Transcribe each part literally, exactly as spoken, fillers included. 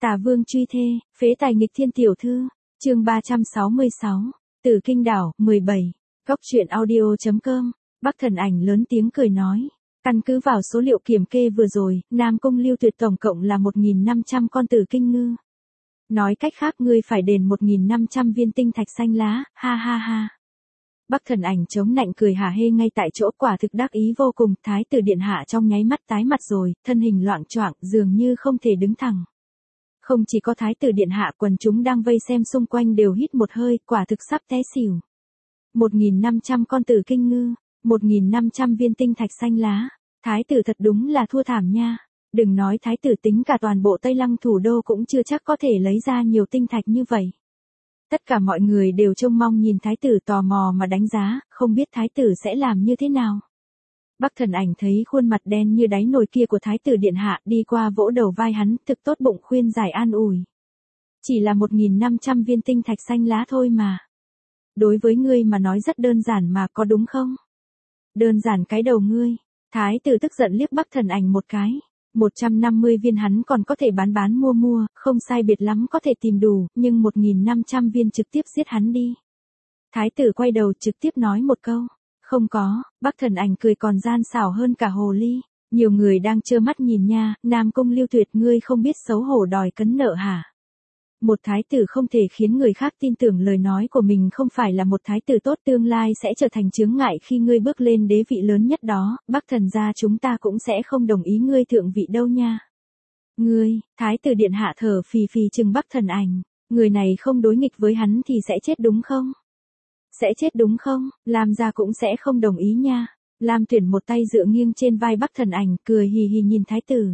Tả Vương truy thê, phế tài nghịch thiên tiểu thư, chương ba trăm sáu mươi sáu, Tử Kinh Đảo, mười bảy, Góc truyện audio.com, Bắc Thần Ảnh lớn tiếng cười nói. Căn cứ vào số liệu kiểm kê vừa rồi, Nam Cung Lưu Tuyệt tổng cộng là một nghìn năm trăm con tử kinh ngư. Nói cách khác ngươi phải đền một nghìn năm trăm viên tinh thạch xanh lá, ha ha ha. Bắc Thần Ảnh chống nạnh cười hả hê ngay tại chỗ, quả thực đắc ý vô cùng. Thái tử điện hạ trong nháy mắt tái mặt rồi, thân hình loạng choạng, dường như không thể đứng thẳng. Không chỉ có thái tử điện hạ, quần chúng đang vây xem xung quanh đều hít một hơi, quả thực sắp té xỉu. một nghìn năm trăm con tử kinh ngư, một nghìn năm trăm viên tinh thạch xanh lá, thái tử thật đúng là thua thảm nha. Đừng nói thái tử, tính cả toàn bộ Tây Lăng thủ đô cũng chưa chắc có thể lấy ra nhiều tinh thạch như vậy. Tất cả mọi người đều trông mong nhìn thái tử, tò mò mà đánh giá, không biết thái tử sẽ làm như thế nào. Bắc Thần Ảnh thấy khuôn mặt đen như đáy nồi kia của thái tử điện hạ, đi qua vỗ đầu vai hắn, thực tốt bụng khuyên giải an ủi. Chỉ là một nghìn năm trăm viên tinh thạch xanh lá thôi mà. Đối với ngươi mà nói rất đơn giản mà, có đúng không? Đơn giản cái đầu ngươi. Thái tử tức giận liếc Bắc Thần Ảnh một cái. một trăm năm mươi viên hắn còn có thể bán bán mua mua, không sai biệt lắm có thể tìm đủ, nhưng một nghìn năm trăm viên trực tiếp giết hắn đi. Thái tử quay đầu trực tiếp nói một câu. Không có. Bắc Thần Ảnh cười còn gian xảo hơn cả hồ ly. Nhiều người đang trơ mắt nhìn nha. Nam Cung Lưu Tuyệt, ngươi không biết xấu hổ đòi cấn nợ hả? Một thái tử không thể khiến người khác tin tưởng lời nói của mình không phải là một thái tử tốt, tương lai sẽ trở thành chướng ngại khi ngươi bước lên đế vị lớn nhất đó. Bắc thần gia chúng ta cũng sẽ không đồng ý ngươi thượng vị đâu nha. Ngươi, thái tử điện hạ thở phì phì chừng Bắc Thần Ảnh. Người này không đối nghịch với hắn thì sẽ chết đúng không? Sẽ chết đúng không? Lam gia cũng sẽ không đồng ý nha. Lam Tuyển một tay dựa nghiêng trên vai Bắc Thần Ảnh, cười hì hì nhìn thái tử.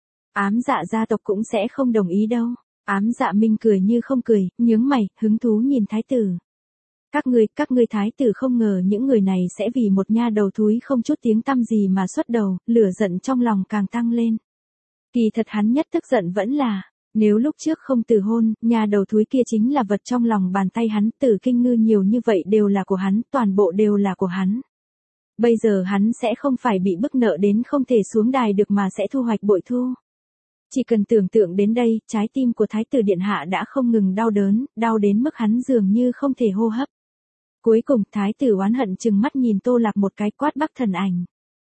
Ám Dạ gia tộc cũng sẽ không đồng ý đâu. Ám Dạ Minh cười như không cười, nhướng mày, hứng thú nhìn thái tử. Các ngươi, các ngươi thái tử không ngờ những người này sẽ vì một nha đầu thúi không chút tiếng tăm gì mà xuất đầu, lửa giận trong lòng càng tăng lên. Kỳ thật hắn nhất tức giận vẫn là, nếu lúc trước không từ hôn, nha đầu thúi kia chính là vật trong lòng bàn tay hắn, tử kinh ngư nhiều như vậy đều là của hắn, toàn bộ đều là của hắn. Bây giờ hắn sẽ không phải bị bức nợ đến không thể xuống đài được mà sẽ thu hoạch bội thu. Chỉ cần tưởng tượng đến đây, trái tim của thái tử điện hạ đã không ngừng đau đớn, đau đến mức hắn dường như không thể hô hấp. Cuối cùng, thái tử oán hận chừng mắt nhìn Tô Lạc một cái, quát Bắc Thần Ảnh.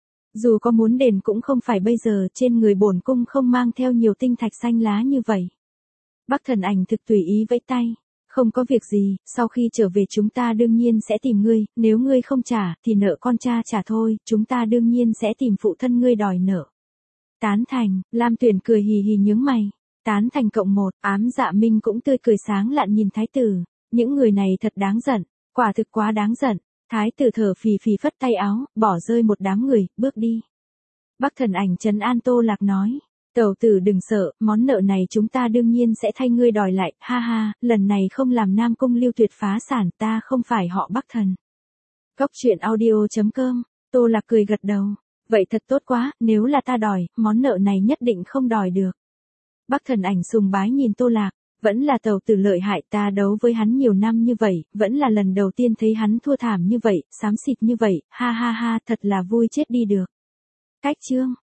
Dù có muốn đền cũng không phải bây giờ, trên người bổn cung không mang theo nhiều tinh thạch xanh lá như vậy. Bắc Thần Ảnh thực tùy ý vẫy tay. Không có việc gì, sau khi trở về chúng ta đương nhiên sẽ tìm ngươi, nếu ngươi không trả, thì nợ con cha trả thôi, chúng ta đương nhiên sẽ tìm phụ thân ngươi đòi nợ. Tán thành, Lam Tuyển cười hì hì nhướng mày. Tán thành cộng một, Ám Dạ Minh cũng tươi cười sáng lạn nhìn thái tử. Những người này thật đáng giận, quả thực quá đáng giận. Thái tử thở phì phì phất tay áo, bỏ rơi một đám người, bước đi. Bắc Thần Ảnh trấn an Tô Lạc nói. Tẩu tử đừng sợ, món nợ này chúng ta đương nhiên sẽ thay ngươi đòi lại, ha ha, lần này không làm Nam Cung Lưu Tuyệt phá sản, ta không phải họ Bắc Thần. Góc truyện audio.com, Tô Lạc cười gật đầu. Vậy thật tốt quá, nếu là ta đòi, món nợ này nhất định không đòi được. Bắc Thần Ảnh sùng bái nhìn Tô Lạc, vẫn là tẩu tử lợi hại, ta đấu với hắn nhiều năm như vậy, vẫn là lần đầu tiên thấy hắn thua thảm như vậy, xám xịt như vậy, ha ha ha, thật là vui chết đi được. Cách chương